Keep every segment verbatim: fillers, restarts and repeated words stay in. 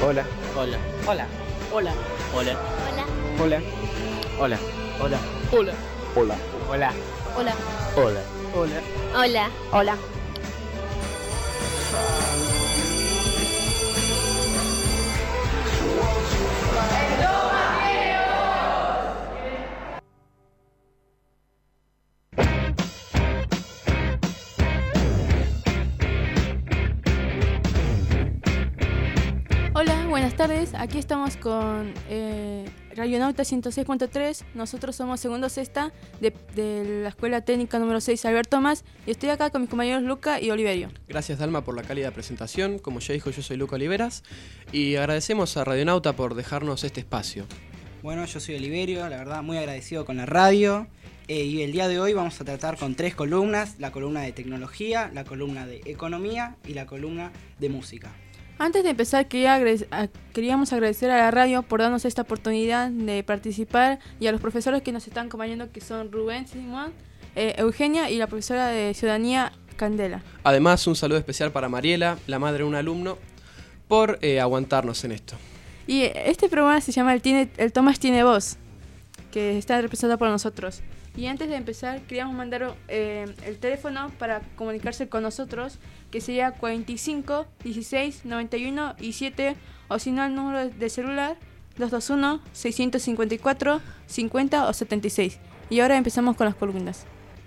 Hola. Hola. Hola. Hola. Hola. Hola. Hola. Hola. Hola. Hola. Hola. Hola. Hola. Hola. Hola. Hola. Hola, buenas tardes. Aquí estamos con eh, Radionauta ciento seis punto tres. Nosotros somos segundo sexta de, de la Escuela Técnica número seis Alberto Más. Y estoy acá con mis compañeros Luca y Oliverio. Gracias, Dalma, por la cálida presentación. Como ya dijo, yo soy Luca Oliveras. Y agradecemos a Radionauta por dejarnos este espacio. Bueno, yo soy Oliverio, la verdad muy agradecido con la radio. Eh, y el día de hoy vamos a tratar con tres columnas: la columna de tecnología, la columna de economía y la columna de música. Antes de empezar, quería agrade- a- queríamos agradecer a la radio por darnos esta oportunidad de participar y a los profesores que nos están acompañando, que son Rubén Simón, eh, Eugenia y la profesora de Ciudadanía, Candela. Además, un saludo especial para Mariela, la madre de un alumno, por eh, aguantarnos en esto. Y eh, este programa se llama El, tiene, el Tomás tiene voz, que está representado por nosotros. Y antes de empezar, queríamos mandar eh, el teléfono para comunicarse con nosotros, que sería cuarenta y cinco, dieciséis, noventa y uno y siete, o si no el número de celular doscientos veintiuno, seiscientos cincuenta y cuatro, cincuenta o setenta y seis. Y ahora empezamos con las columnas.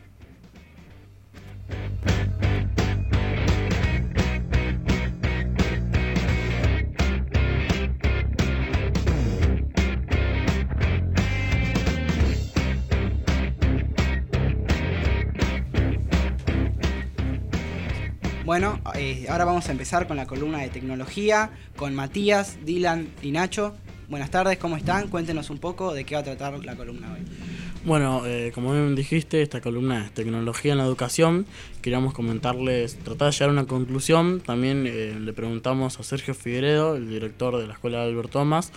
Bueno, eh, ahora vamos a empezar con la columna de tecnología, con Matías, Dylan y Nacho. Buenas tardes, ¿cómo están? Cuéntenos un poco de qué va a tratar la columna hoy. Bueno, eh, como bien dijiste, esta columna es tecnología en la educación. Queríamos comentarles, tratar de llegar a una conclusión. También eh, le preguntamos a Sergio Figueredo, el director de la Escuela de Alberto Tomás,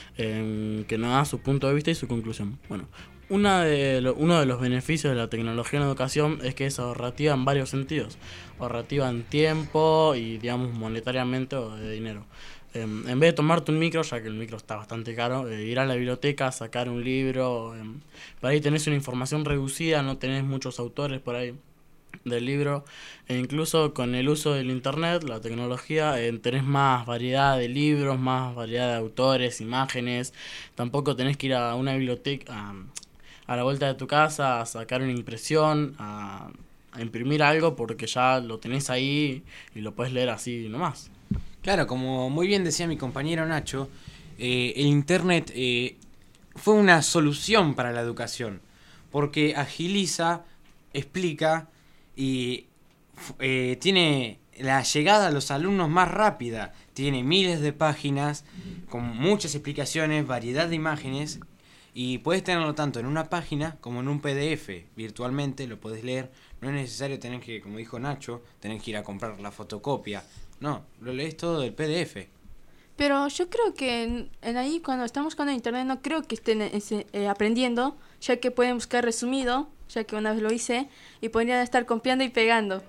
eh, que nos da su punto de vista y su conclusión. Bueno, una de lo, uno de los beneficios de la tecnología en la educación es que es ahorrativa en varios sentidos. Ahorrativa en tiempo y, digamos, monetariamente o de dinero. Eh, en vez de tomarte un micro, ya que el micro está bastante caro, eh, ir a la biblioteca, sacar un libro, eh, por ahí tenés una información reducida, no tenés muchos autores por ahí del libro, e incluso con el uso del internet, la tecnología, eh, tenés más variedad de libros, más variedad de autores, imágenes. Tampoco tenés que ir a una biblioteca, a, a la vuelta de tu casa, a sacar una impresión, a, a imprimir algo, porque ya lo tenés ahí y lo podés leer así nomás. Claro, como muy bien decía mi compañero Nacho, eh, el internet eh, fue una solución para la educación, porque agiliza, explica y eh, tiene la llegada a los alumnos más rápida, tiene miles de páginas con muchas explicaciones, variedad de imágenes, y puedes tenerlo tanto en una página como en un P D F, virtualmente lo podés leer. No es necesario tener que, como dijo Nacho, tener que ir a comprar la fotocopia. No, lo lees todo del P D F. Pero yo creo que en, en ahí, cuando estamos con el internet, no creo que estén ese, eh, aprendiendo, ya que pueden buscar resumido, ya que una vez lo hice, y podrían estar copiando y pegando.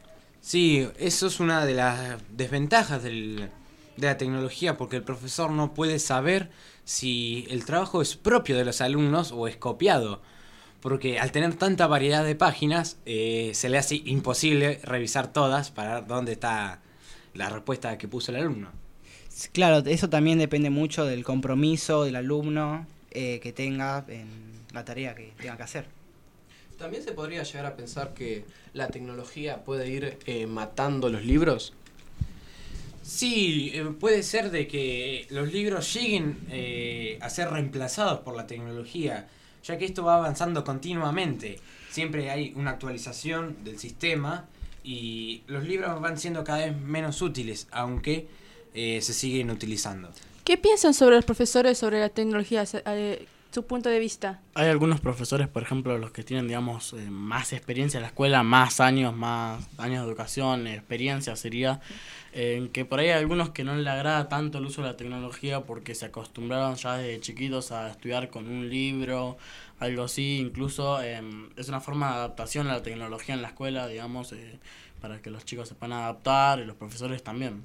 Sí, eso es una de las desventajas del, de la tecnología, porque el profesor no puede saber si el trabajo es propio de los alumnos o es copiado. Porque al tener tanta variedad de páginas, eh, se le hace imposible revisar todas para ver dónde está la respuesta que puso el alumno. Claro, eso también depende mucho del compromiso del alumno eh, que tenga en la tarea que tenga que hacer. También se podría llegar a pensar que la tecnología puede ir eh, matando los libros. Sí, eh, puede ser de que los libros lleguen eh, a ser reemplazados por la tecnología, ya que esto va avanzando continuamente. Siempre hay una actualización del sistema y los libros van siendo cada vez menos útiles, aunque eh, se siguen utilizando. ¿Qué piensan sobre los profesores sobre la tecnología, eh, su punto de vista? Hay algunos profesores, por ejemplo, los que tienen, digamos, eh, más experiencia en la escuela, más años, más años de educación, experiencia sería, eh, que por ahí hay algunos que no les agrada tanto el uso de la tecnología porque se acostumbraron ya desde chiquitos a estudiar con un libro, algo así. Incluso eh, es una forma de adaptación a la tecnología en la escuela, digamos, eh, para que los chicos se puedan adaptar y los profesores también.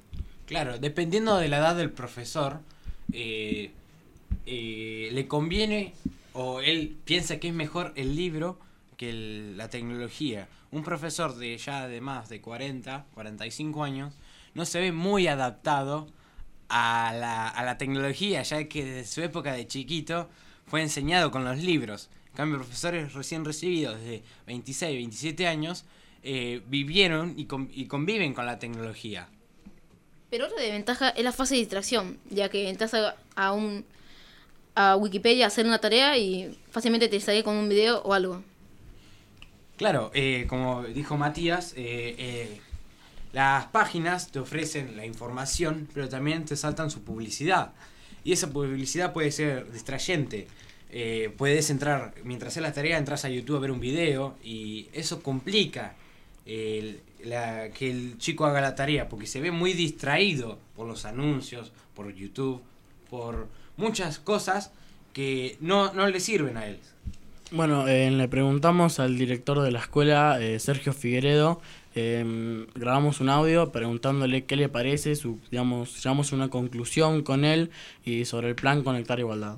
Claro, dependiendo de la edad del profesor, eh, eh, le conviene o él piensa que es mejor el libro que el- la tecnología. Un profesor de ya de más de cuarenta, cuarenta y cinco años no se ve muy adaptado a la, a la tecnología, ya que desde su época de chiquito fue enseñado con los libros. En cambio, profesores recién recibidos de veintiséis, veintisiete años eh, vivieron y, con- y conviven con la tecnología. Pero otra desventaja es la fase de distracción, ya que entras a, a un a Wikipedia a hacer una tarea y fácilmente te sale con un video o algo. Claro, eh, como dijo Matías, eh, eh, las páginas te ofrecen la información, pero también te saltan su publicidad. Y esa publicidad puede ser distrayente. Eh, puedes entrar, mientras haces la tarea, entras a YouTube a ver un video y eso complica el- la- que el chico haga la tarea, porque se ve muy distraído por los anuncios, por YouTube, por muchas cosas que no, no le sirven a él. Bueno, eh, le preguntamos al director de la escuela, eh, Sergio Figueredo, eh, grabamos un audio preguntándole qué le parece, su, digamos, llegamos a una conclusión con él y sobre el plan Conectar Igualdad.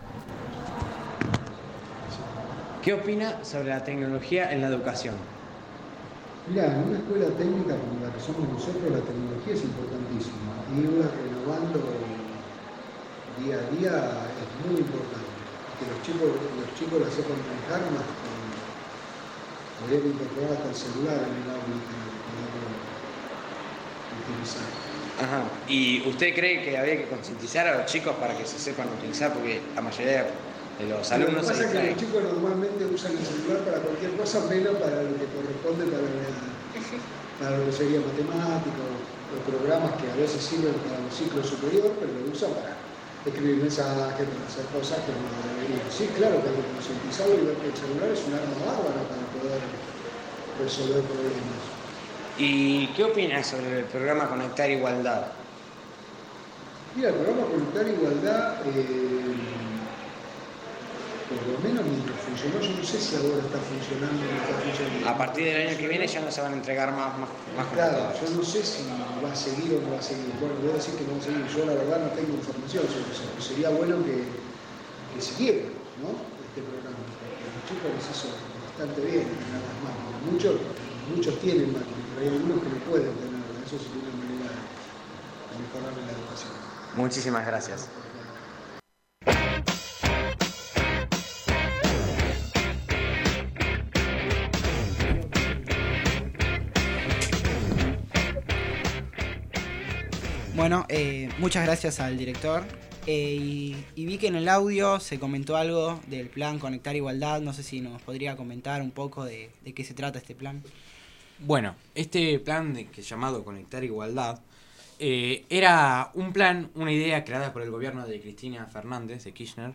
¿Qué opina sobre la tecnología en la educación? Mirá, en una escuela técnica como la que somos nosotros, la tecnología es importantísima. Irla renovando día a día es muy importante. Que los chicos, los chicos la sepan manejar más con poder incorporar hasta el celular en el aula y poderlo utilizar. Ajá. ¿Y usted cree que habría que concientizar a los chicos para que se sepan utilizar? Porque la mayoría de los alumnos Lo que se pasa es que distraen. los chicos normalmente usan el celular para cualquier cosa, menos para lo que corresponde para, la- para lo que sería matemático, los programas que a veces sirven para los ciclos superiores, pero lo usan para escribir mensajes, para hacer cosas que no deberían. Sí, claro que hay que concientizarlo y ver que el celular es un arma bárbara para poder resolver problemas. ¿Y qué opina sobre el programa Conectar Igualdad? Mira, el programa Conectar Igualdad, eh, por lo menos mientras funcionó, yo no sé si ahora está funcionando o no está funcionando. A partir del año que viene ya no se van a entregar más, más, más Claro, computadoras. yo no sé si va a seguir o no va a seguir. Bueno, voy a decir que no va a seguir. Yo la verdad no tengo información sobre eso. Pero sería bueno que, que siguiera, ¿no? Este programa. Porque a los chicos les hizo bastante bien tener las máquinas. Muchos, muchos tienen máquinas, pero hay algunos que no pueden tenerlas. Eso sería una manera de mejorar la educación. Muchísimas gracias. Bueno, eh, muchas gracias al director. Eh, y, y vi que en el audio se comentó algo del plan Conectar Igualdad. No sé si nos podría comentar un poco de, de qué se trata este plan. Bueno, este plan de, que llamado Conectar Igualdad eh, era un plan, una idea creada por el gobierno de Cristina Fernández, de Kirchner,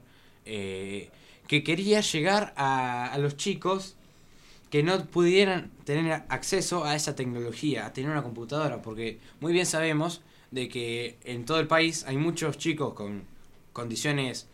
eh, que quería llegar a, a los chicos que no pudieran tener acceso a esa tecnología, a tener una computadora, porque muy bien sabemos de que en todo el país hay muchos chicos con condiciones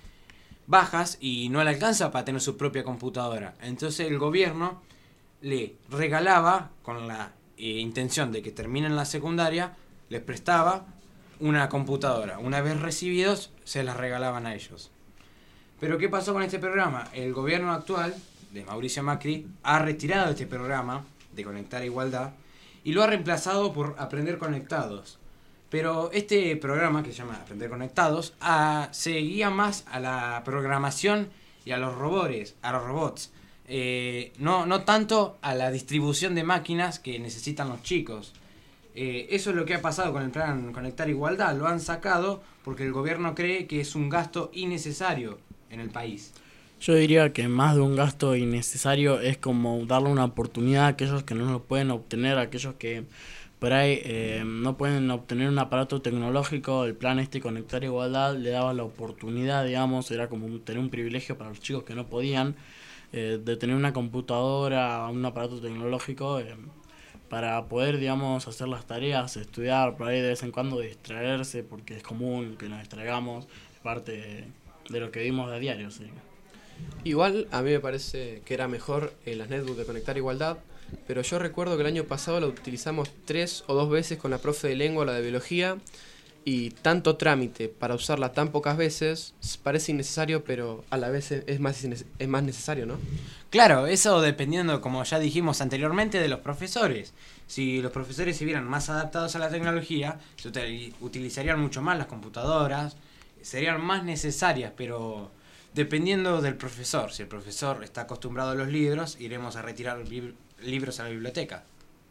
bajas y no le alcanza para tener su propia computadora. Entonces el gobierno le regalaba, con la eh, intención de que terminen la secundaria, les prestaba una computadora. Una vez recibidos, se las regalaban a ellos. Pero ¿qué pasó con este programa? El gobierno actual, de Mauricio Macri, ha retirado este programa de Conectar Igualdad y lo ha reemplazado por Aprender Conectados. Pero este programa, que se llama Aprender Conectados, a, se guía más a la programación y a los robots, a los robots. Eh, no, no tanto a la distribución de máquinas que necesitan los chicos. Eh, eso es lo que ha pasado con el plan Conectar Igualdad. Lo han sacado porque el gobierno cree que es un gasto innecesario en el país. Yo diría que más de un gasto innecesario es como darle una oportunidad a aquellos que no lo pueden obtener, a aquellos que por ahí eh, no pueden obtener un aparato tecnológico. El plan este Conectar Igualdad le daba la oportunidad, digamos, era como un- tener un privilegio para los chicos que no podían, eh, de tener una computadora, un aparato tecnológico, eh, para poder, digamos, hacer las tareas, estudiar, por ahí de vez en cuando distraerse, porque es común que nos distraigamos, es parte de, de lo que vimos de diario, sí. Igual a mí me parece que era mejor en las netbooks de Conectar Igualdad pero yo recuerdo que el año pasado la utilizamos tres o dos veces con la profe de lengua o la de biología, y tanto trámite para usarla tan pocas veces parece innecesario, pero a la vez es más, es más necesario, ¿no? Claro, eso dependiendo, como ya dijimos anteriormente, de los profesores. Si los profesores se vieran más adaptados a la tecnología, se util- utilizarían mucho más las computadoras, serían más necesarias, pero dependiendo del profesor. Si el profesor está acostumbrado a los libros, iremos a retirar lib- libros a la biblioteca.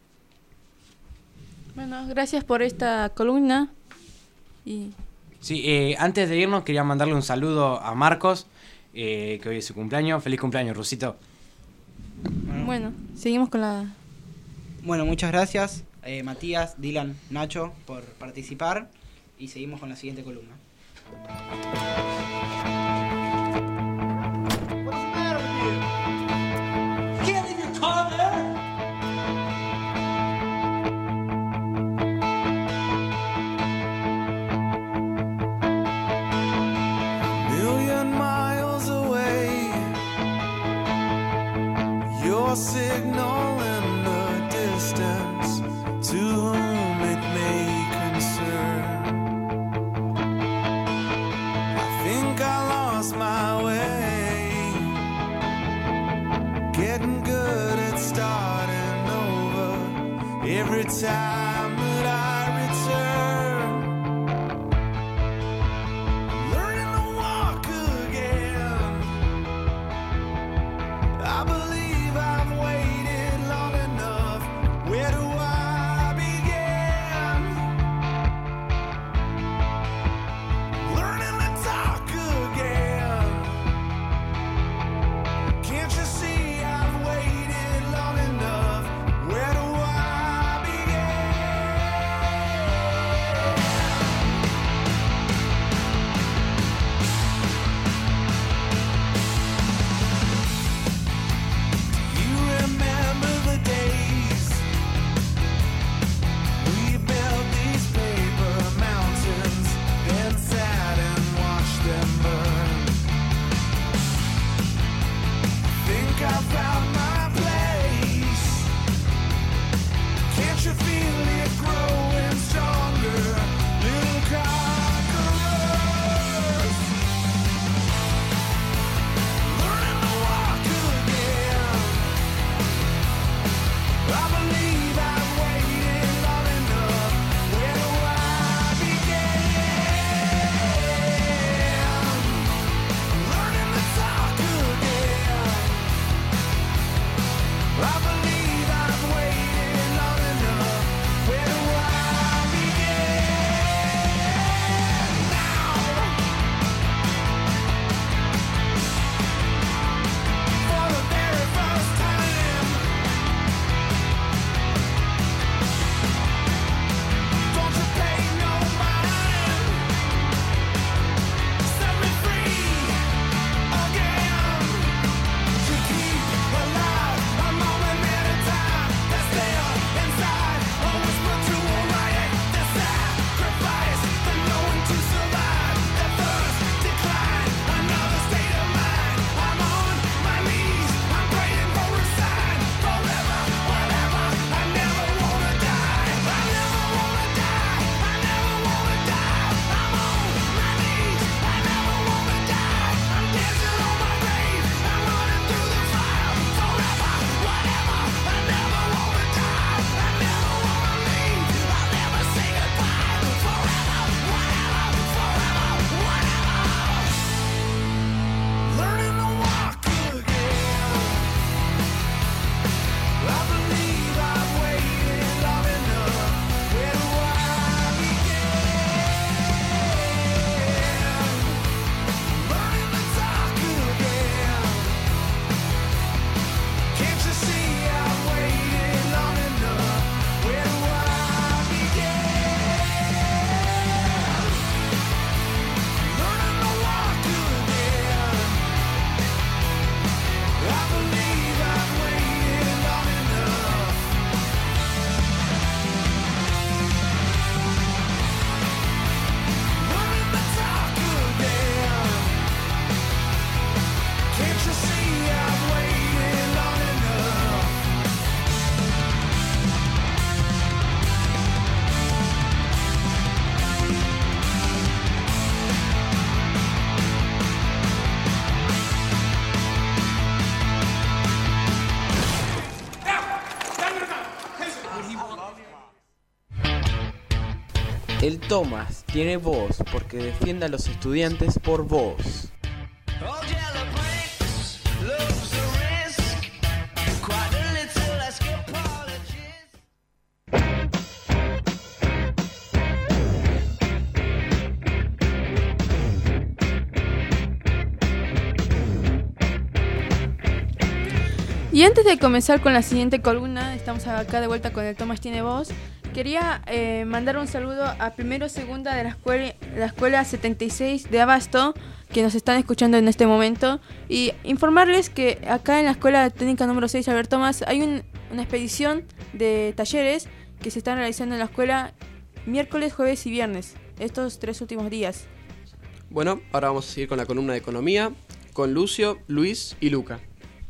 Bueno, gracias por esta columna. Y Sí, eh, antes de irnos quería mandarle un saludo a Marcos, eh, que hoy es su cumpleaños. Feliz cumpleaños, Rusito. bueno, seguimos con la... Bueno, muchas gracias, eh, Matías, Dylan, Nacho, por participar. Y seguimos con la siguiente columna. Million miles away, your signal in the distance, to whom it may concern. I think I lost my way, getting good at starting over every time that I return. Learning to walk again. I believe I've waited long enough. Where do I begin? Learning to talk again. Can't you see I've waited long enough? Where do I begin? El Tomás tiene voz porque defiende a los estudiantes por vos. Y antes de comenzar con la siguiente columna, estamos acá de vuelta con el Tomás tiene voz. Quería eh, mandar un saludo a primero segunda de la escuela, la escuela setenta y seis de Abasto, que nos están escuchando en este momento, y informarles que acá en la escuela técnica número seis Alberto Tomás hay un, una expedición de talleres que se están realizando en la escuela miércoles, jueves y viernes, estos tres últimos días. Bueno, ahora vamos a seguir con la columna de economía, con Lucio, Luis y Luca.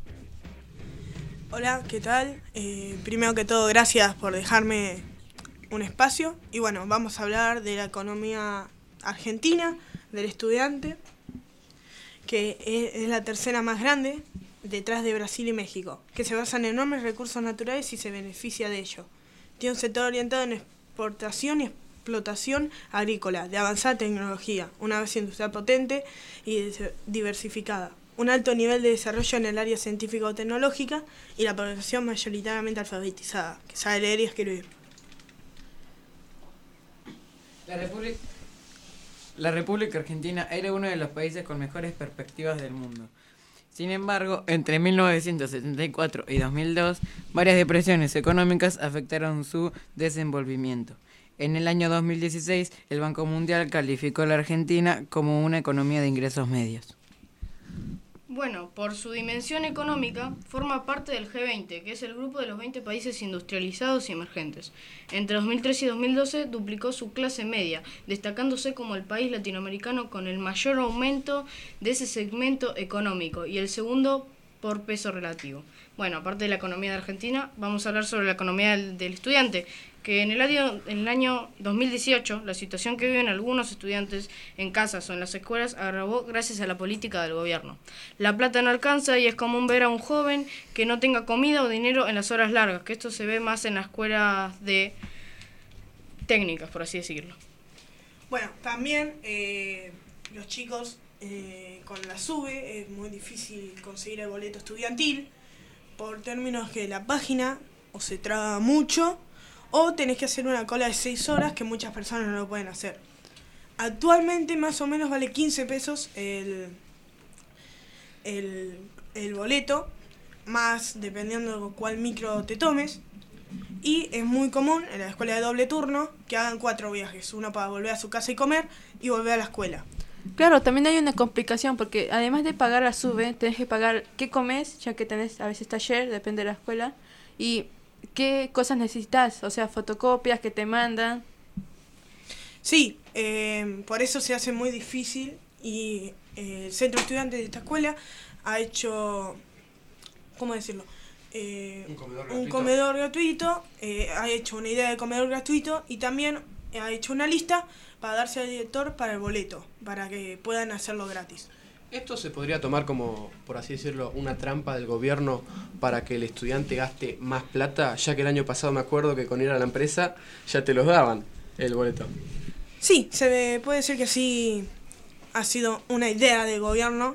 Hola, ¿qué tal? Eh, primero que todo, gracias por dejarme un espacio. Y bueno, vamos a hablar de la economía argentina, del estudiante, que es, es la tercera más grande, detrás de Brasil y México, que se basa en enormes recursos naturales y se beneficia de ello. Tiene un sector orientado en exportación y explotación agrícola, de avanzada tecnología, una base industrial potente y diversificada, un alto nivel de desarrollo en el área científica o tecnológica y la población mayoritariamente alfabetizada, que sabe leer y escribir. La República, la República Argentina era uno de los países con mejores perspectivas del mundo. Sin embargo, entre mil novecientos setenta y cuatro y dos mil dos, varias depresiones económicas afectaron su desenvolvimiento. En el año dos mil dieciséis, el Banco Mundial calificó a la Argentina como una economía de ingresos medios. Bueno, por su dimensión económica, forma parte del G veinte, que es el grupo de los veinte países industrializados y emergentes. Entre dos mil trece y dos mil doce duplicó su clase media, destacándose como el país latinoamericano con el mayor aumento de ese segmento económico y el segundo por peso relativo. Bueno, aparte de la economía de Argentina, vamos a hablar sobre la economía del, del estudiante, que en el, año, en el año dos mil dieciocho la situación que viven algunos estudiantes en casas o en las escuelas agravó gracias a la política del gobierno. La plata no alcanza y es común ver a un joven que no tenga comida o dinero en las horas largas, que esto se ve más en las escuelas de técnicas, por así decirlo. Bueno, también eh, los chicos eh, con la SUBE es muy difícil conseguir el boleto estudiantil por términos que la página o se traba mucho o tenés que hacer una cola de seis horas que muchas personas no lo pueden hacer. Actualmente más o menos vale quince pesos el, el, el boleto, más dependiendo de cuál micro te tomes. Y es muy común en la escuela de doble turno que hagan cuatro viajes, uno para volver a su casa y comer y volver a la escuela. Claro, también hay una complicación porque además de pagar la SUBE, tenés que pagar qué comes, ya que tenés a veces taller, depende de la escuela, y qué cosas necesitas, o sea, fotocopias que te mandan. Sí, eh, por eso se hace muy difícil y eh, el centro estudiante de esta escuela ha hecho, ¿cómo decirlo? Eh, un comedor un gratuito, comedor gratuito eh, ha hecho una idea de comedor gratuito y también ha hecho una lista para darse al director para el boleto, para que puedan hacerlo gratis. Esto se podría tomar como, por así decirlo, una trampa del gobierno para que el estudiante gaste más plata, ya que el año pasado me acuerdo que con ir a la empresa ya te los daban el boleto. Sí, se ve, puede ser que sí ha sido una idea del gobierno.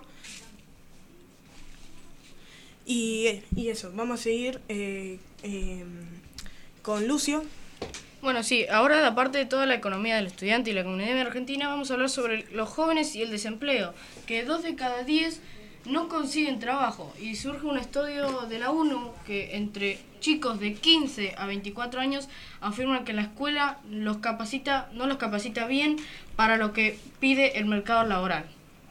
Y, y eso, vamos a seguir eh, eh, con Lucio. Bueno, sí, ahora aparte de toda la economía del estudiante y la comunidad argentina, vamos a hablar sobre los jóvenes y el desempleo, que dos de cada diez no consiguen trabajo. Y surge un estudio de la ONU que entre chicos de quince a veinticuatro años afirman que la escuela los capacita, no los capacita bien para lo que pide el mercado laboral.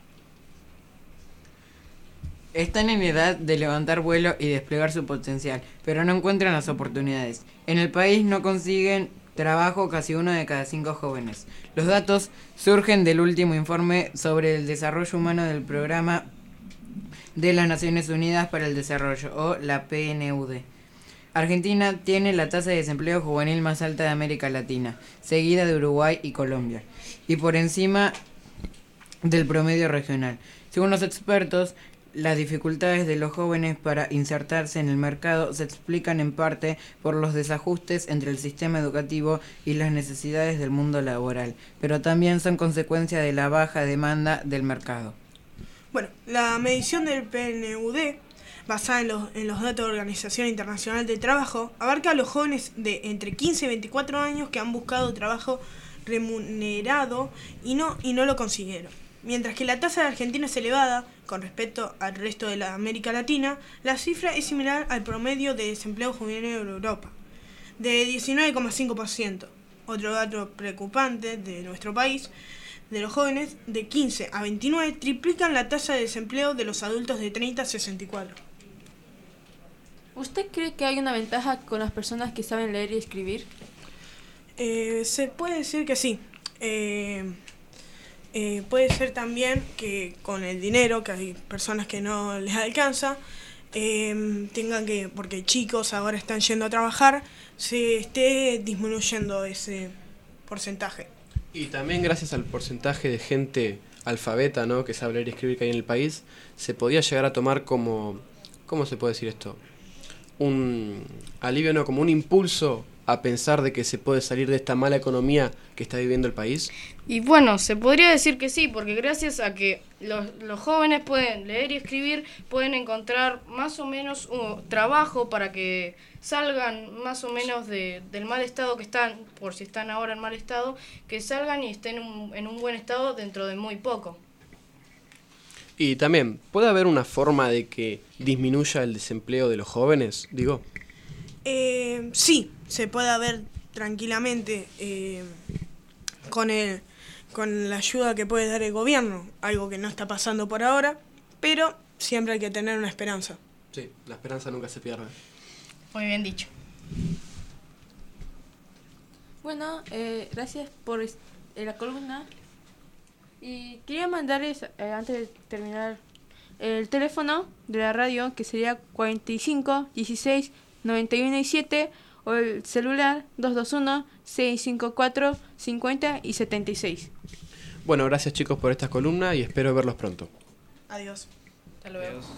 Están en edad de levantar vuelo y desplegar su potencial, pero no encuentran las oportunidades. En el país no consiguen trabajo casi uno de cada cinco jóvenes. Los datos surgen del último informe sobre el desarrollo humano del Programa de las Naciones Unidas para el Desarrollo, o la P N U D. Argentina tiene la tasa de desempleo juvenil más alta de América Latina, seguida de Uruguay y Colombia, y por encima del promedio regional. Según los expertos, Las dificultades de los jóvenes para insertarse en el mercado se explican en parte por los desajustes entre el sistema educativo y las necesidades del mundo laboral, pero también son consecuencia de la baja demanda del mercado. Bueno, la medición del P N U D, basada en los, en los datos de la Organización Internacional del Trabajo, abarca a los jóvenes de entre quince y veinticuatro años que han buscado trabajo remunerado y no, y no lo consiguieron. Mientras que la tasa de argentinos es elevada con respecto al resto de la América Latina, la cifra es similar al promedio de desempleo juvenil en Europa, de diecinueve coma cinco por ciento. Otro dato preocupante de nuestro país, de los jóvenes de quince a veintinueve triplican la tasa de desempleo de los adultos de treinta a sesenta y cuatro. ¿Usted cree que hay una ventaja con las personas que saben leer y escribir? Eh, se puede decir que sí. Eh, eh, puede ser también que con el dinero, que hay personas que no les alcanza, eh, tengan que, porque chicos ahora están yendo a trabajar, se esté disminuyendo ese porcentaje. Y también gracias al porcentaje de gente alfabeta, ¿no?, que sabe leer y escribir que hay en el país, se podía llegar a tomar como, ¿cómo se puede decir esto? Un alivio, no, como un impulso a pensar de que se puede salir de esta mala economía que está viviendo el país. Y bueno, se podría decir que sí, porque gracias a que los, los jóvenes pueden leer y escribir, pueden encontrar más o menos un trabajo para que salgan más o menos de, del mal estado que están, por si están ahora en mal estado, que salgan y estén un, en un buen estado dentro de muy poco. Y también, ¿puede haber una forma de que disminuya el desempleo de los jóvenes? Digo. Eh, sí, se puede ver tranquilamente eh, con, el, con la ayuda que puede dar el gobierno, algo que no está pasando por ahora, pero siempre hay que tener una esperanza. Sí, la esperanza nunca se pierde. Muy bien dicho. Bueno, eh, gracias por est- eh, la columna. Y quería mandarles, eh, antes de terminar, el teléfono de la radio, que sería cuarenta y cinco, dieciséis, noventa y uno y siete, o el celular dos dos uno, seis cinco cuatro, cincuenta y setenta y seis. Bueno, gracias chicos por esta columna y espero verlos pronto. Adiós. Hasta luego. Adiós.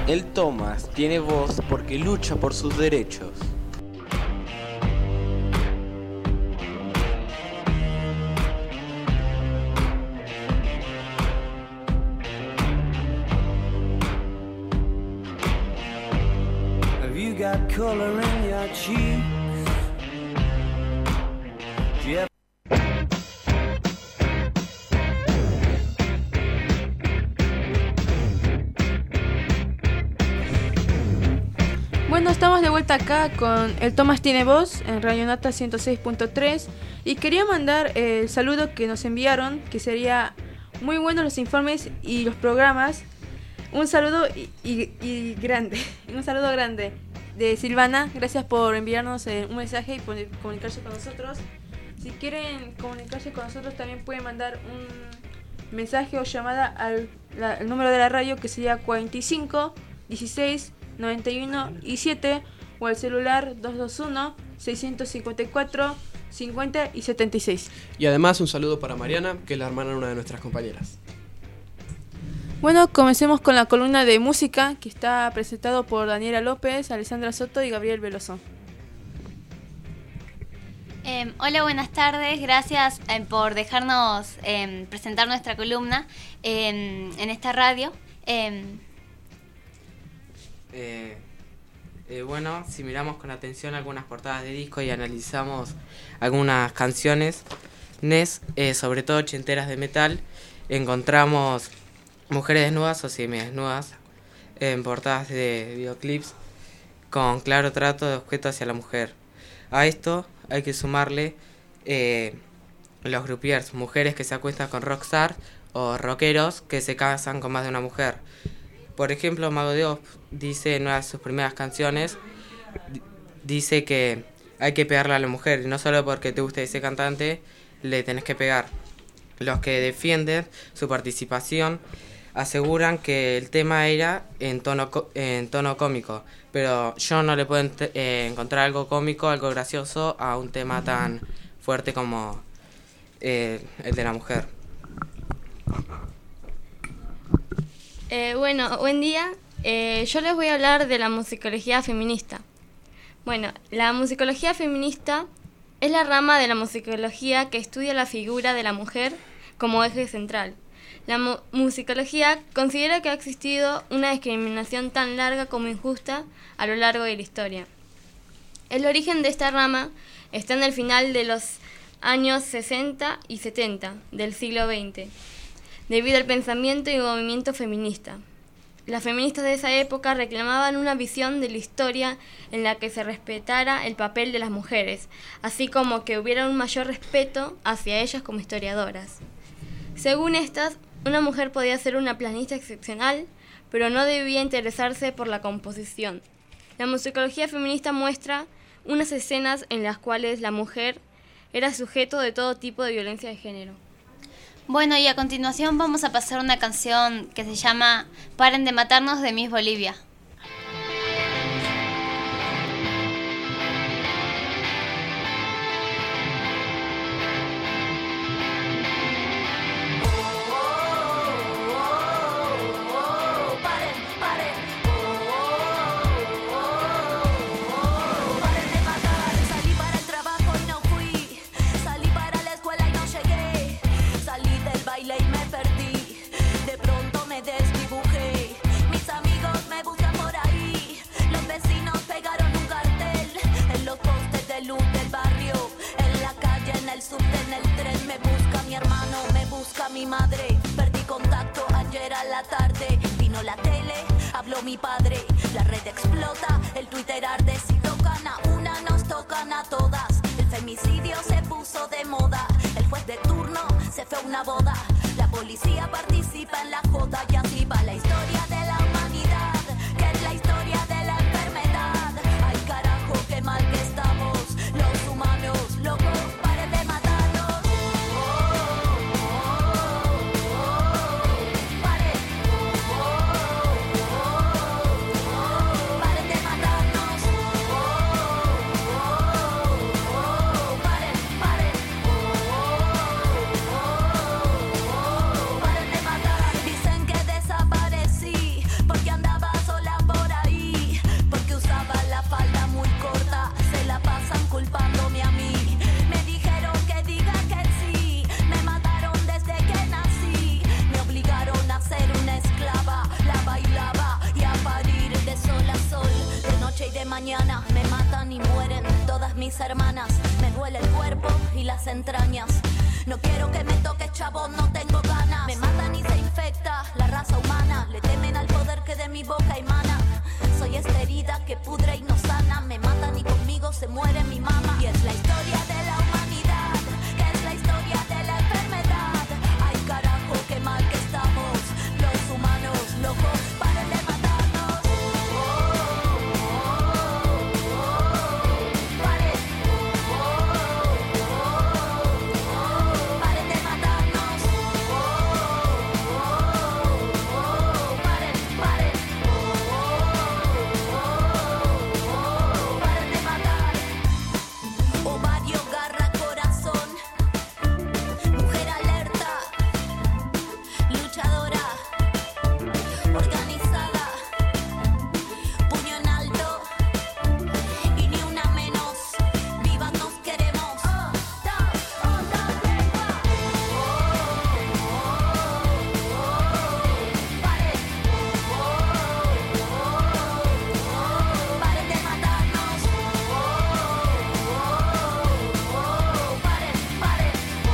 El Tomás tiene voz porque lucha por sus derechos. Have you got color in your cheeks? Do you have Bueno, estamos de vuelta acá con El Tomás tiene voz en Radio Nata ciento seis punto tres y quería mandar el saludo que nos enviaron, que sería muy buenos los informes y los programas. Un saludo y, y, y grande, un saludo grande de Silvana. Gracias por enviarnos eh, un mensaje y por comunicarse con nosotros. Si quieren comunicarse con nosotros también pueden mandar un mensaje o llamada al la, el número de la radio, que sería cuarenta y cinco, dieciséis, noventa y uno y siete, o al celular doscientos veintiuno, seiscientos cincuenta y cuatro, cincuenta y setenta y seis. Y además un saludo para Mariana, que es la hermana de una de nuestras compañeras. Bueno, comencemos con la columna de música, que está presentado por Daniela López, Alessandra Soto y Gabriel Veloso. Eh, hola, buenas tardes. Gracias eh, por dejarnos eh, presentar nuestra columna eh, en esta radio. Eh, Eh, eh, bueno, si miramos con atención algunas portadas de disco y analizamos algunas canciones, Nes, eh, sobre todo ochenteras de metal, encontramos mujeres desnudas o semidesnudas en portadas de videoclips con claro trato de objeto hacia la mujer. A esto hay que sumarle eh, los groupiers, mujeres que se acuestan con rockstar o rockeros que se casan con más de una mujer. Por ejemplo, Mago de Oz dice en una de sus primeras canciones, dice que hay que pegarle a la mujer, y no solo porque te guste ese cantante, le tenés que pegar. Los que defienden su participación aseguran que el tema era en tono, en tono cómico, pero yo no le puedo ent- eh, encontrar algo cómico, algo gracioso a un tema tan fuerte como eh, el de la mujer. Eh, bueno, buen día. Eh, yo les voy a hablar de la musicología feminista. Bueno, la musicología feminista es la rama de la musicología que estudia la figura de la mujer como eje central. La mu- musicología considera que ha existido una discriminación tan larga como injusta a lo largo de la historia. El origen de esta rama está en el final de los años sesenta y setenta del siglo veinte. Debido al pensamiento y movimiento feminista. Las feministas de esa época reclamaban una visión de la historia en la que se respetara el papel de las mujeres, así como que hubiera un mayor respeto hacia ellas como historiadoras. Según estas, una mujer podía ser una pianista excepcional, pero no debía interesarse por la composición. La musicología feminista muestra unas escenas en las cuales la mujer era sujeto de todo tipo de violencia de género. bueno, y a continuación vamos a pasar una canción que se llama Paren de matarnos, de Miss Bolivia. Y me perdí, de pronto me desdibujé. Mis amigos me buscan por ahí. Los vecinos pegaron un cartel en los postes de luz del barrio. En la calle, en el subte, en el tren. Me busca mi hermano, me busca mi madre. Perdí contacto ayer a la tarde. Vino la tele, habló mi padre. La red explota, el Twitter arde. Si tocan a una, nos tocan a todas. El femicidio se puso de moda. El juez de turno se fue a una boda. La policía participa en la joda y así va la historia de la humanidad, que es la historia de la enfermedad. Ay carajo, qué mal que estamos, los humanos, locos, paren de matarnos. Oh, oh, oh, oh, paren. Oh, oh, oh, paren de matarnos. Oh, oh, oh, paren, paren. Oh, oh, oh, paren de matar. Dicen que mis hermanas. Me duele el cuerpo y las entrañas. No quiero que me toques, chavo, no tengo ganas. Me matan y se infecta la raza humana. Le temen al poder que de mi boca emana. Soy esta herida que pudre y no sana. Me matan y conmigo se muere mi mamá. Y es la historia de la humanidad, que es la historia de la enfermedad. Ay carajo, qué mal que estamos los humanos locos. Paren de matarnos. Paren. Paren de matarnos. Paren, paren. Paren de matar. Ovario, garra, corazón. Mujer alerta. Luchadora. Organizada. Puño en alto. Y ni una menos. Vivas nos queremos. Onda, onda, lengua. Paren. Paren de matarnos. Paren, paren.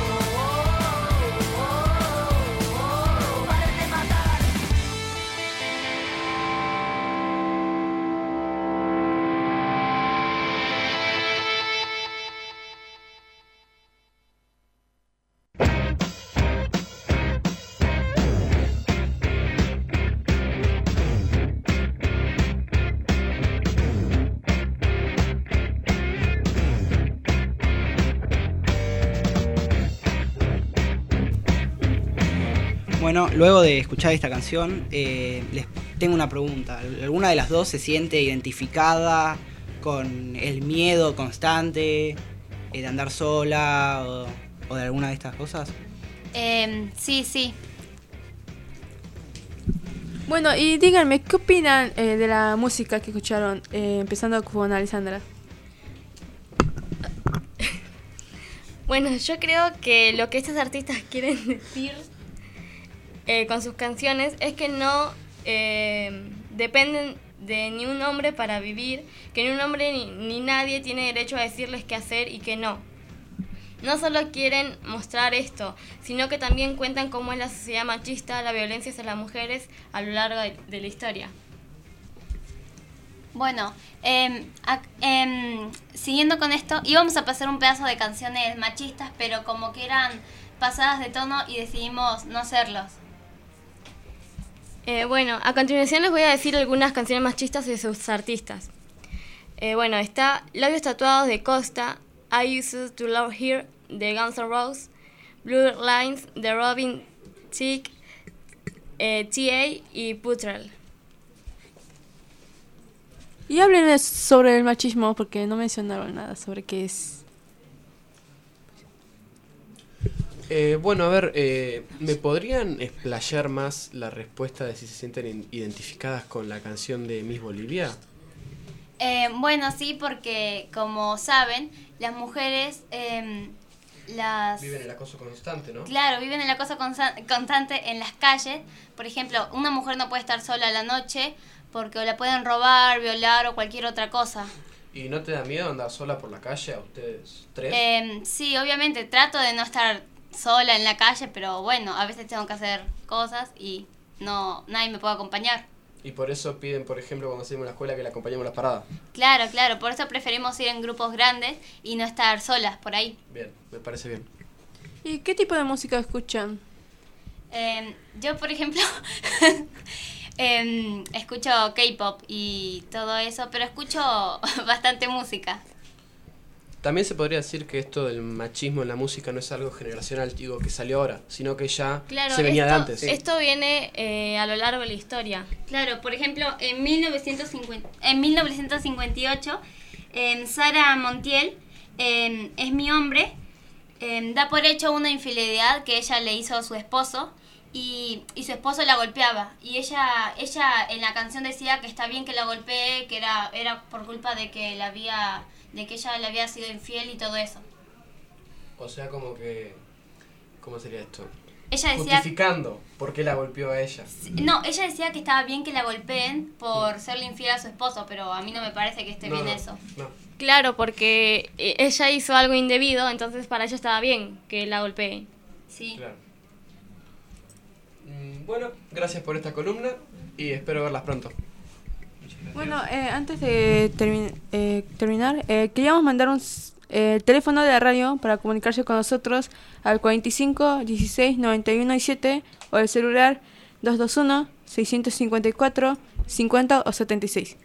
Paren de matar. Bueno, luego de escuchar esta canción, eh, les tengo una pregunta. ¿Alguna de las dos se siente identificada con el miedo constante eh, de andar sola o, o de alguna de estas cosas? Em, sí, sí. Bueno, y díganme, ¿qué opinan eh, de la música que escucharon? Eh, empezando con Alessandra. Bueno, yo creo que lo que estos artistas quieren decir eh, con sus canciones es que no eh, dependen de ni un hombre para vivir, que ni un hombre ni, ni nadie tiene derecho a decirles qué hacer y qué no. No solo quieren mostrar esto, sino que también cuentan cómo es la sociedad machista, la violencia hacia las mujeres a lo largo de, de la historia. Bueno, eh, ac- em, siguiendo con esto, íbamos a pasar un pedazo de canciones machistas, pero como que eran pasadas de tono y decidimos no hacerlos. Eh, bueno, a continuación les voy a decir algunas canciones machistas de sus artistas. Eh, bueno, está Labios Tatuados de Costa, I Used to Love Her de Guns N' Roses, Blue Lines de Robin Thicke, eh, T A y Putrell. Y hablen sobre el machismo porque no mencionaron nada sobre qué es. Eh, bueno, a ver, eh, ¿me podrían explayar más la respuesta de si se sienten in- identificadas con la canción de Miss Bolivia? Eh, bueno, sí, porque como saben, las mujeres, eh, las... Viven el acoso constante, ¿no? Claro, viven el acoso consa- constante en las calles. Por ejemplo, una mujer no puede estar sola a la noche porque o la pueden robar, violar o cualquier otra cosa. ¿Y no te da miedo andar sola por la calle a ustedes tres? Eh, sí, obviamente trato de no estar sola en la calle, pero bueno, a veces tengo que hacer cosas y no nadie me puede acompañar. Y por eso piden, por ejemplo, cuando salimos a la escuela que la acompañemos a las paradas. Claro, claro, por eso preferimos ir en grupos grandes y no estar solas por ahí. Bien, me parece bien. ¿Y qué tipo de música escuchan? Eh, yo, por ejemplo, eh, escucho K-pop y todo eso, pero escucho bastante música. También se podría decir que esto del machismo en la música no es algo generacional, digo, que salió ahora, sino que ya Claro, se venía esto, de antes. esto viene eh, a lo largo de la historia. Claro, por ejemplo, en mil novecientos cincuenta, en mil novecientos cincuenta y ocho, eh, Sara Montiel, eh, Es mi hombre, eh, da por hecho una infidelidad que ella le hizo a su esposo y, y su esposo la golpeaba. Y ella ella en la canción decía que está bien que la golpee, que era era por culpa de que la había de que ella le había sido infiel y todo eso. O sea, como que... ¿Cómo sería esto? ella decía... Justificando por qué la golpeó a ella. No, ella decía que estaba bien que la golpeen por serle infiel a su esposo, pero a mí no me parece que esté No, bien no, eso. no. Claro, porque eh, ella hizo algo indebido, entonces para ella estaba bien que la golpeen. Sí. Claro. Mm, Bueno, gracias por esta columna y espero verlas pronto. Bueno, eh, antes de termi- eh, terminar, eh, queríamos mandar un s- eh, el teléfono de la radio para comunicarse con nosotros al cuarenta y cinco, dieciséis, noventa y uno y siete o el celular dos dos uno, seiscientos cincuenta y cuatro, cincuenta o setenta y seis.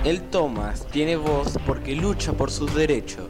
El Tomás tiene voz porque lucha por sus derechos.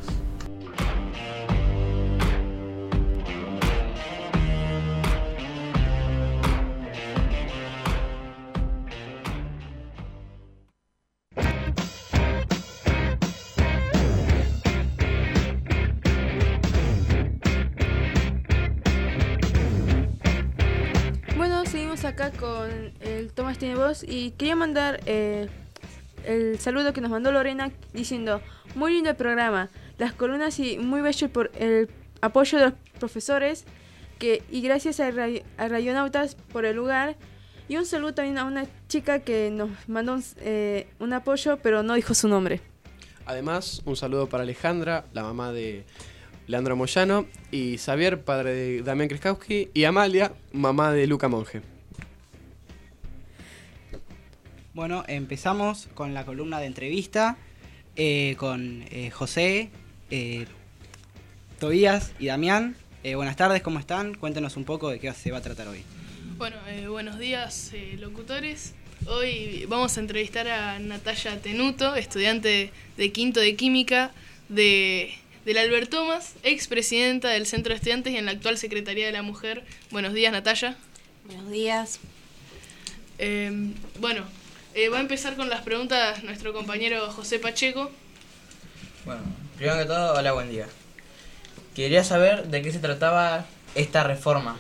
Bueno, seguimos acá con el Tomás tiene voz y quería mandar eh, el saludo que nos mandó Lorena diciendo: muy lindo el programa, las columnas y muy bello por el apoyo de los profesores que, y gracias a, Radio, a Radionautas por el lugar. Y un saludo también a una chica que nos mandó un, eh, un apoyo pero no dijo su nombre. Además, un saludo para Alejandra, la mamá de Leandro Moyano, y Xavier, padre de Damián Kreskowski, y Amalia, mamá de Luca Monge. Bueno, empezamos con la columna de entrevista eh, con eh, José, eh, Tobías y Damián. Eh, buenas tardes, ¿cómo están? Cuéntenos un poco de qué se va a tratar hoy. Bueno, eh, buenos días, eh, locutores. Hoy vamos a entrevistar a Natalia Tenuto, estudiante de quinto de química de, del Albert Thomas, expresidenta del Centro de Estudiantes y en la actual Secretaría de la Mujer. Buenos días, Natalia. Buenos días. Eh, bueno, eh, va a empezar con las preguntas nuestro compañero José Pacheco. Bueno, primero que todo, hola, buen día. Quería saber de qué se trataba esta reforma.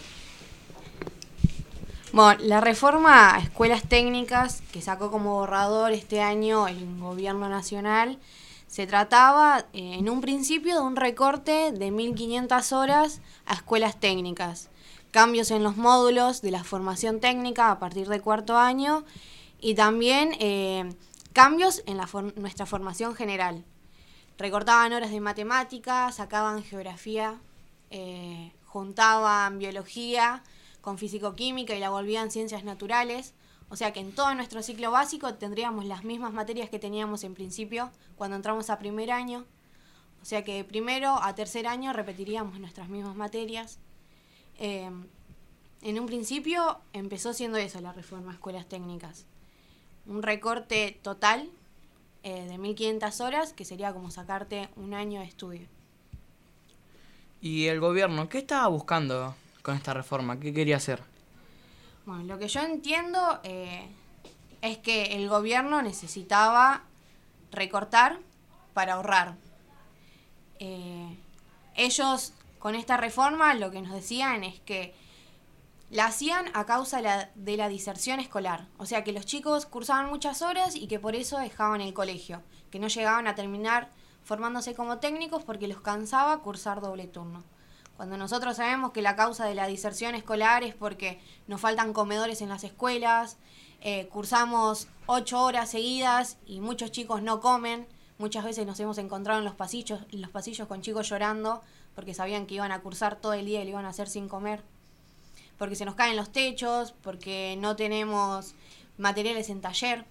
Bueno, la reforma a escuelas técnicas que sacó como borrador este año el gobierno nacional se trataba eh, en un principio de un recorte de mil quinientas horas a escuelas técnicas, cambios en los módulos de la formación técnica a partir del cuarto año y también eh, cambios en la for- nuestra formación general. Recortaban horas de matemáticas, sacaban geografía, eh, juntaban biología con físico-química y la volvían ciencias naturales. O sea que en todo nuestro ciclo básico tendríamos las mismas materias que teníamos en principio cuando entramos a primer año. O sea que de primero a tercer año repetiríamos nuestras mismas materias. Eh, en un principio empezó siendo eso la reforma a escuelas técnicas. Un recorte total eh, de mil quinientas horas, que sería como sacarte un año de estudio. ¿Y el gobierno qué estaba buscando con esta reforma? ¿Qué quería hacer? Bueno, lo que yo entiendo eh, es que el gobierno necesitaba recortar para ahorrar. Eh, ellos con esta reforma lo que nos decían es que la hacían a causa de la, de la diserción escolar. O sea que los chicos cursaban muchas horas y que por eso dejaban el colegio, que no llegaban a terminar formándose como técnicos porque los cansaba cursar doble turno. Cuando nosotros sabemos que la causa de la diserción escolar es porque nos faltan comedores en las escuelas, eh, cursamos ocho horas seguidas y muchos chicos no comen. Muchas veces nos hemos encontrado en los pasillos, en los pasillos con chicos llorando porque sabían que iban a cursar todo el día y lo iban a hacer sin comer. Porque se nos caen los techos, porque no tenemos materiales en taller.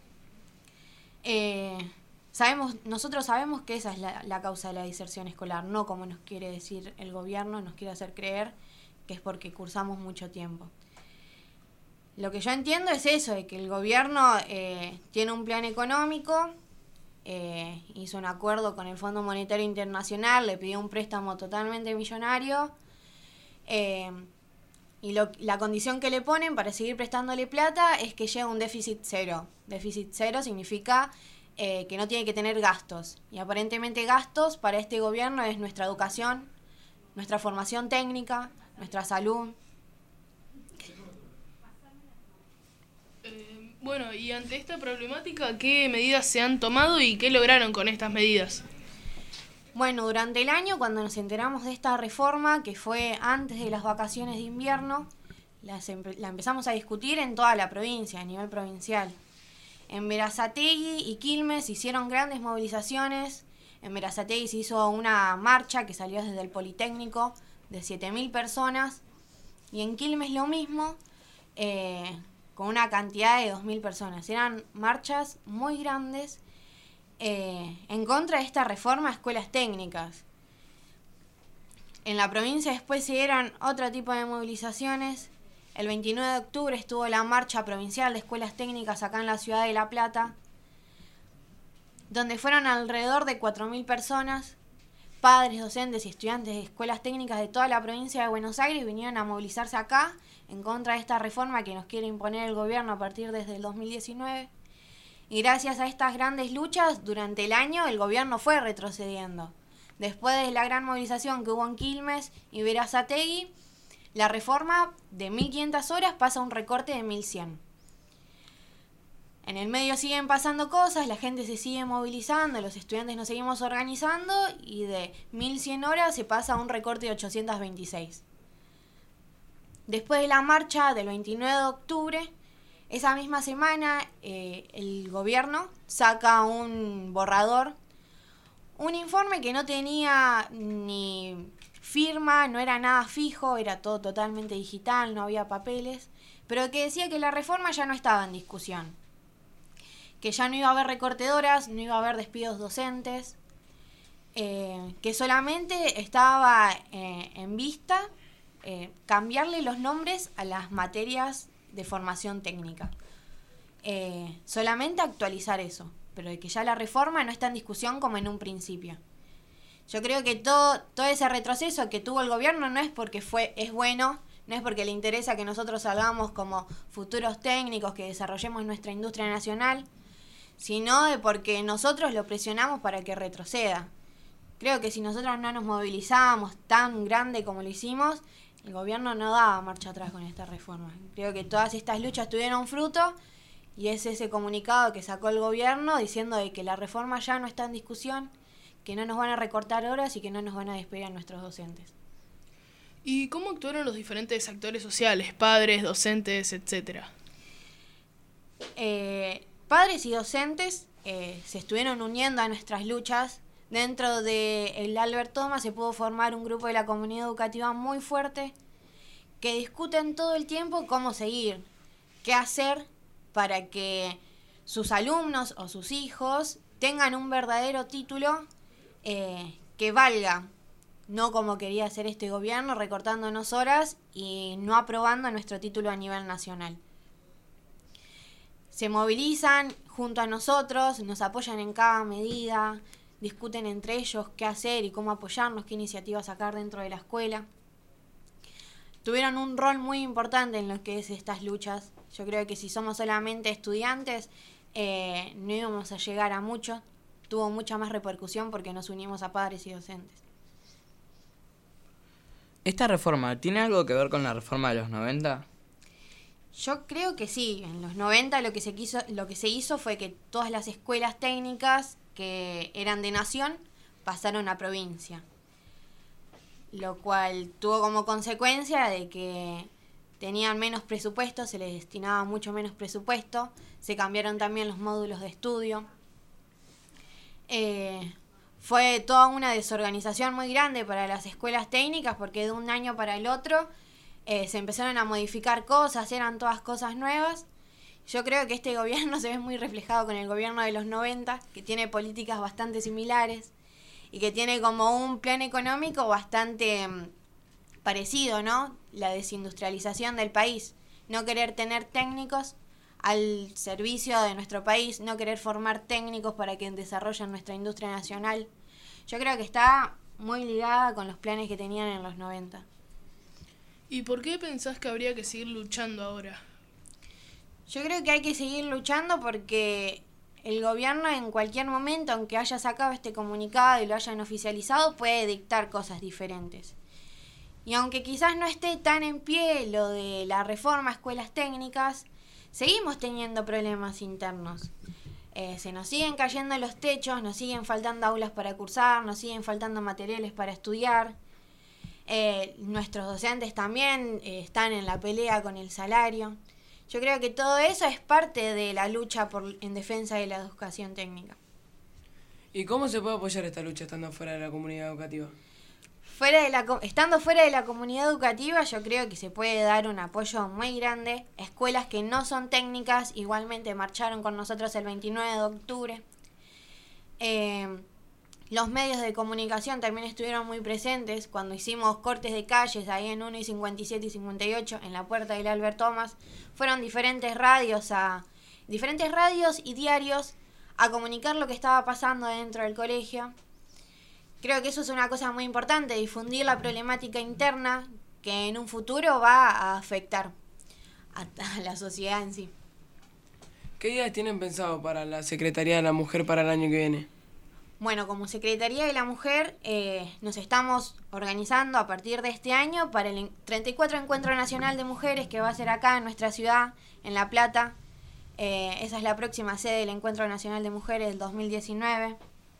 Eh, sabemos, nosotros sabemos que esa es la, la causa de la diserción escolar, no como nos quiere decir el gobierno, nos quiere hacer creer que es porque cursamos mucho tiempo. Lo que yo entiendo es eso, de que el gobierno eh, tiene un plan económico, eh, hizo un acuerdo con el Fondo Monetario Internacional, le pidió un préstamo totalmente millonario, eh, y lo, la condición que le ponen para seguir prestándole plata es que llegue a un déficit cero. Déficit cero significa eh, que no tiene que tener gastos. Y aparentemente gastos para este gobierno es nuestra educación, nuestra formación técnica, nuestra salud. Eh, bueno, y ante esta problemática, ¿qué medidas se han tomado y qué lograron con estas medidas? Bueno, durante el año, cuando nos enteramos de esta reforma, que fue antes de las vacaciones de invierno, las empe- la empezamos a discutir en toda la provincia, a nivel provincial. En Berazategui y Quilmes hicieron grandes movilizaciones. En Berazategui se hizo una marcha que salió desde el Politécnico de siete mil personas. Y en Quilmes lo mismo, eh, con una cantidad de dos mil personas. Eran marchas muy grandes eh, en contra de esta reforma a escuelas técnicas. En la provincia después se dieron otro tipo de movilizaciones. El veintinueve de octubre estuvo la marcha provincial de escuelas técnicas acá en la ciudad de La Plata. donde fueron alrededor de cuatro mil personas, padres, docentes y estudiantes de escuelas técnicas de toda la provincia de Buenos Aires vinieron a movilizarse acá en contra de esta reforma que nos quiere imponer el gobierno a partir desde el dos mil diecinueve. Y gracias a estas grandes luchas, durante el año el gobierno fue retrocediendo. Después de la gran movilización que hubo en Quilmes y Berazategui, la reforma de mil quinientas horas pasa a un recorte de mil cien. En el medio siguen pasando cosas, la gente se sigue movilizando, los estudiantes nos seguimos organizando y de mil cien horas se pasa a un recorte de ochocientas veintiséis. Después de la marcha del veintinueve de octubre, esa misma semana eh, el gobierno saca un borrador, un informe que no tenía ni firma, no era nada fijo, era todo totalmente digital, no había papeles, pero que decía que la reforma ya no estaba en discusión, que ya no iba a haber recorte de horas, no iba a haber despidos docentes, eh, que solamente estaba eh, en vista eh, cambiarle los nombres a las materias de formación técnica. Eh, solamente actualizar eso, pero de que ya la reforma no está en discusión como en un principio. Yo creo que todo, todo ese retroceso que tuvo el gobierno no es porque fue, es bueno, no es porque le interesa que nosotros salgamos como futuros técnicos, que desarrollemos nuestra industria nacional, sino de porque nosotros lo presionamos para que retroceda. Creo que si nosotros no nos movilizamos tan grande como lo hicimos, el gobierno no daba marcha atrás con esta reforma. Creo que todas estas luchas tuvieron fruto y es ese comunicado que sacó el gobierno diciendo de que la reforma ya no está en discusión, que no nos van a recortar horas y que no nos van a despedir a nuestros docentes. ¿Y cómo actuaron los diferentes actores sociales, padres, docentes, etcétera? Eh, padres y docentes eh, se estuvieron uniendo a nuestras luchas. Dentro del Albert Thomas se pudo formar un grupo de la comunidad educativa muy fuerte que discuten todo el tiempo cómo seguir, qué hacer para que sus alumnos o sus hijos tengan un verdadero título eh, que valga, no como quería hacer este gobierno, recortándonos horas y no aprobando nuestro título a nivel nacional. Se movilizan junto a nosotros, nos apoyan en cada medida, discuten entre ellos qué hacer y cómo apoyarnos, qué iniciativas sacar dentro de la escuela. Tuvieron un rol muy importante en lo que es estas luchas. Yo creo que si somos solamente estudiantes, eh, no íbamos a llegar a mucho. Tuvo mucha más repercusión porque nos unimos a padres y docentes. ¿Esta reforma tiene algo que ver con la reforma de los noventa? Yo creo que sí. En los noventa lo que se quiso, lo que se hizo fue que todas las escuelas técnicas que eran de nación pasaron a provincia, lo cual tuvo como consecuencia de que tenían menos presupuesto, se les destinaba mucho menos presupuesto, se cambiaron también los módulos de estudio. Eh, fue toda una desorganización muy grande para las escuelas técnicas porque de un año para el otro eh, se empezaron a modificar cosas, eran todas cosas nuevas. Yo creo que este gobierno se ve muy reflejado con el gobierno de los noventa, que tiene políticas bastante similares y que tiene como un plan económico bastante um, parecido, ¿no? La desindustrialización del país, no querer tener técnicos al servicio de nuestro país, no querer formar técnicos para que desarrollen nuestra industria nacional. Yo creo que está muy ligada con los planes que tenían en los noventa. ¿Y por qué pensás que habría que seguir luchando ahora? Yo creo que hay que seguir luchando porque el gobierno en cualquier momento, aunque haya sacado este comunicado y lo hayan oficializado, puede dictar cosas diferentes. Y aunque quizás no esté tan en pie lo de la reforma a escuelas técnicas, seguimos teniendo problemas internos. Eh, se nos siguen cayendo los techos, nos siguen faltando aulas para cursar, nos siguen faltando materiales para estudiar. Eh, nuestros docentes también eh, están en la pelea con el salario. Yo creo que todo eso es parte de la lucha por, en defensa de la educación técnica. ¿Y cómo se puede apoyar esta lucha estando fuera de la comunidad educativa? Fuera de la, estando fuera de la comunidad educativa, yo creo que se puede dar un apoyo muy grande. Escuelas que no son técnicas igualmente marcharon con nosotros el veintinueve de octubre. Eh, los medios de comunicación también estuvieron muy presentes cuando hicimos cortes de calles ahí en uno y cincuenta y siete y cincuenta y ocho en la puerta del Albert Thomas. Fueron diferentes radios a diferentes radios y diarios a comunicar lo que estaba pasando dentro del colegio. Creo que eso es una cosa muy importante, difundir la problemática interna que en un futuro va a afectar a, a la sociedad en sí. ¿Qué días tienen pensado para la Secretaría de la Mujer para el año que viene? Bueno, como Secretaría de la Mujer eh, nos estamos organizando a partir de este año para el treinta y cuatro Encuentro Nacional de Mujeres que va a ser acá en nuestra ciudad, en La Plata. Eh, esa es la próxima sede del Encuentro Nacional de Mujeres del dos mil diecinueve.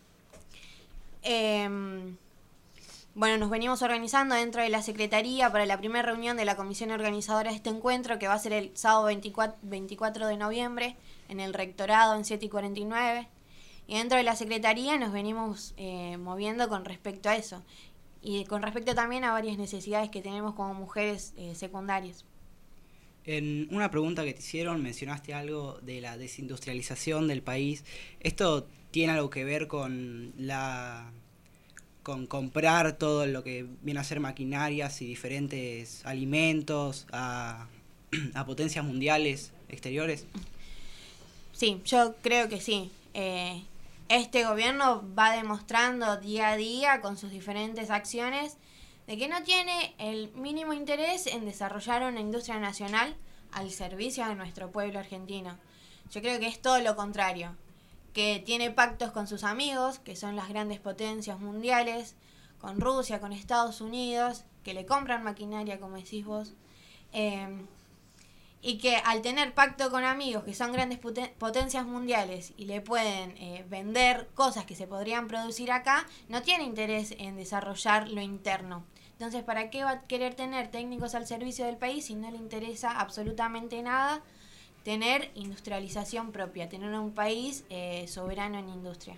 Eh, bueno, nos venimos organizando dentro de la Secretaría para la primera reunión de la comisión organizadora de este encuentro, que va a ser el sábado veinticuatro de noviembre en el Rectorado en siete y cuarenta y nueve. Y dentro de la Secretaría nos venimos eh, moviendo con respecto a eso. Y con respecto también a varias necesidades que tenemos como mujeres eh, secundarias. En una pregunta que te hicieron mencionaste algo de la desindustrialización del país. ¿Esto tiene algo que ver con la con comprar todo lo que viene a ser maquinarias y diferentes alimentos a, a potencias mundiales exteriores? Sí, yo creo que sí. Eh, este gobierno va demostrando día a día con sus diferentes acciones de que no tiene el mínimo interés en desarrollar una industria nacional al servicio de nuestro pueblo argentino. Yo creo que es todo lo contrario, que tiene pactos con sus amigos, que son las grandes potencias mundiales, con Rusia, con Estados Unidos, que le compran maquinaria, como decís vos, eh, y que al tener pacto con amigos que son grandes potencias mundiales y le pueden eh, vender cosas que se podrían producir acá, no tiene interés en desarrollar lo interno. Entonces, ¿para qué va a querer tener técnicos al servicio del país si no le interesa absolutamente nada tener industrialización propia, tener un país eh, soberano en industria?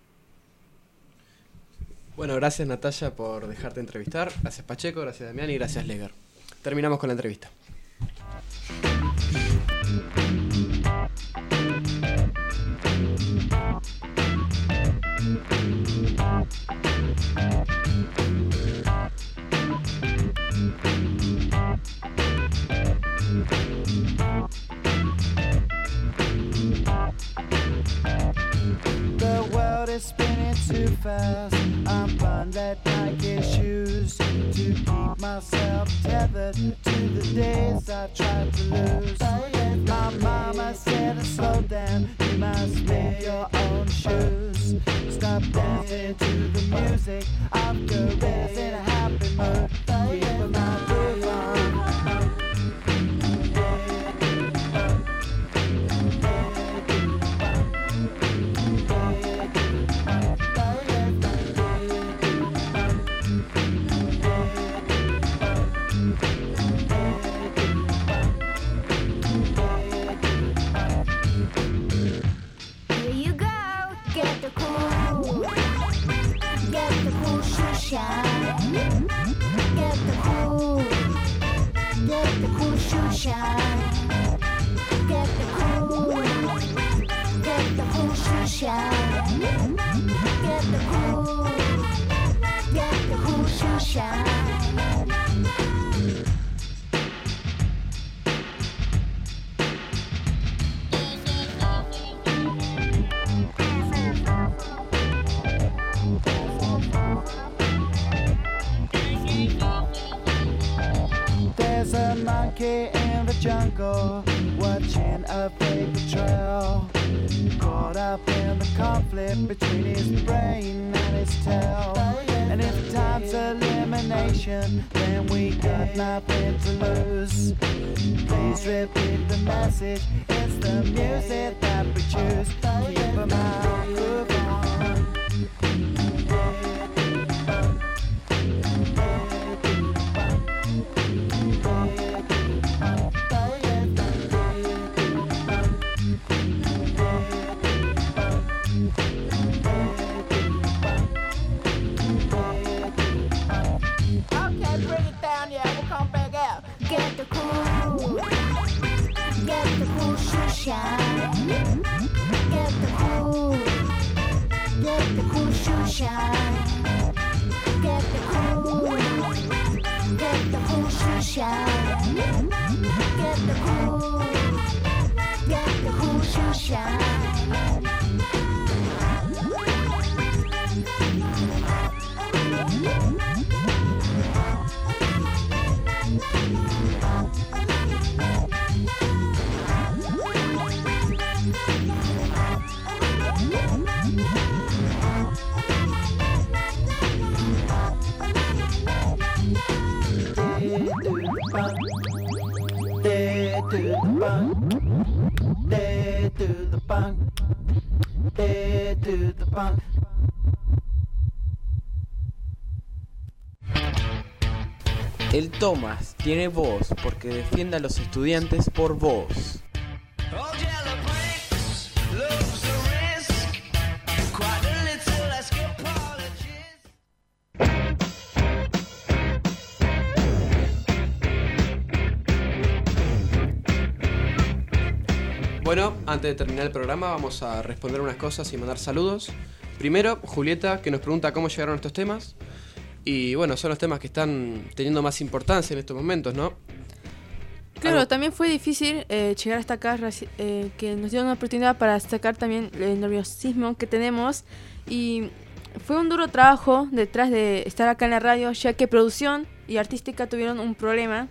Bueno, gracias Natalia por dejarte entrevistar, gracias Pacheco, gracias Damián y gracias Leger. Terminamos con la entrevista. The world is spinning too fast. I'm buying red Nike shoes to keep myself tethered to the days I tried to lose. My mama said, slow down, you must make your own shoes. Stop dancing to the music of gorillas in a happy mood. Keep my groove on. Shine. Get the cool, get the cool shoe shine. Get the cool, get the cool shoe shine. Get the cool, get the cool shoe shine. There's a monkey in the jungle watching a paper trail, caught up in the conflict between his brain and his tail. And if time's elimination, then we got nothing to lose. Please repeat the message, it's the music that we choose. Keep 'em out, groove on. Get the cool, get the cool shoe shine. Get the cool, get the cool shoe shine. Get the cool, get the cool shoe shine. Get the cool, get the cool shoe shine. Dead to the punk. Dead to the punk. El Tomás tiene voz porque defiende a los estudiantes por vos. Bueno, antes de terminar el programa vamos a responder unas cosas y mandar saludos. Primero, Julieta, que nos pregunta cómo llegaron estos temas. Y bueno, son los temas que están teniendo más importancia en estos momentos, ¿no? Claro, Algo- también fue difícil eh, llegar hasta acá, raci- eh, que nos dieron una oportunidad para sacar también el nerviosismo que tenemos. Y fue un duro trabajo detrás de estar acá en la radio, ya que producción y artística tuvieron un problema.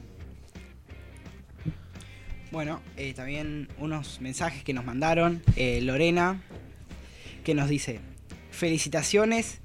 Bueno, eh, también unos mensajes que nos mandaron. eh, Lorena, que nos dice: felicitaciones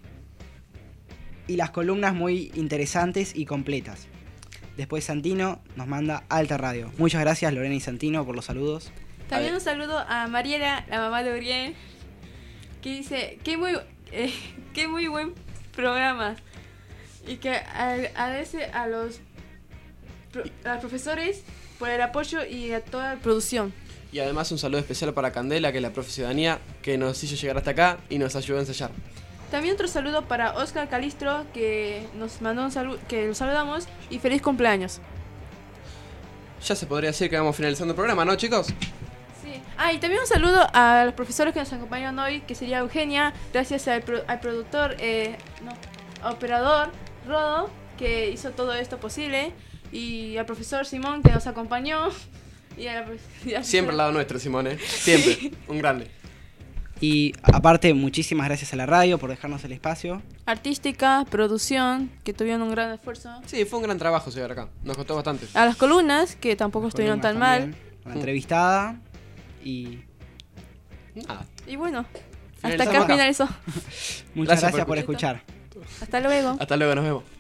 y las columnas muy interesantes y completas. Después Santino nos manda alta radio. Muchas gracias Lorena y Santino por los saludos. También un saludo a Mariela, la mamá de Uriel, que dice, qué muy, eh, qué muy buen programa. Y que a- agradece a los, pro- a los profesores por el apoyo y a toda la producción. Y además un saludo especial para Candela, que es la profe Ciudadanía, que nos hizo llegar hasta acá y nos ayudó a ensayar. También otro saludo para Oscar Calistro, que nos mandó un saludo, que lo saludamos, y feliz cumpleaños. Ya se podría decir que vamos finalizando el programa, ¿no, chicos? Sí. Ah, y también un saludo a los profesores que nos acompañaron hoy, que sería Eugenia, gracias al, pro- al productor, eh, no, operador Rodo, que hizo todo esto posible, y al profesor Simón, que nos acompañó. Y a la, y a la Siempre al lado nuestro, Simón, ¿eh? Siempre. Un grande. Y aparte, muchísimas gracias a la radio por dejarnos el espacio. artística, producción, que tuvieron un gran esfuerzo. Sí, fue un gran trabajo llegar acá. Nos costó bastante. A las columnas, que tampoco estuvieron tan mal. La entrevistada y... Nada. Y bueno, hasta Finalizamos acá acá. finalizó. Muchas gracias, por escuchar. Hasta luego. Hasta luego, nos vemos.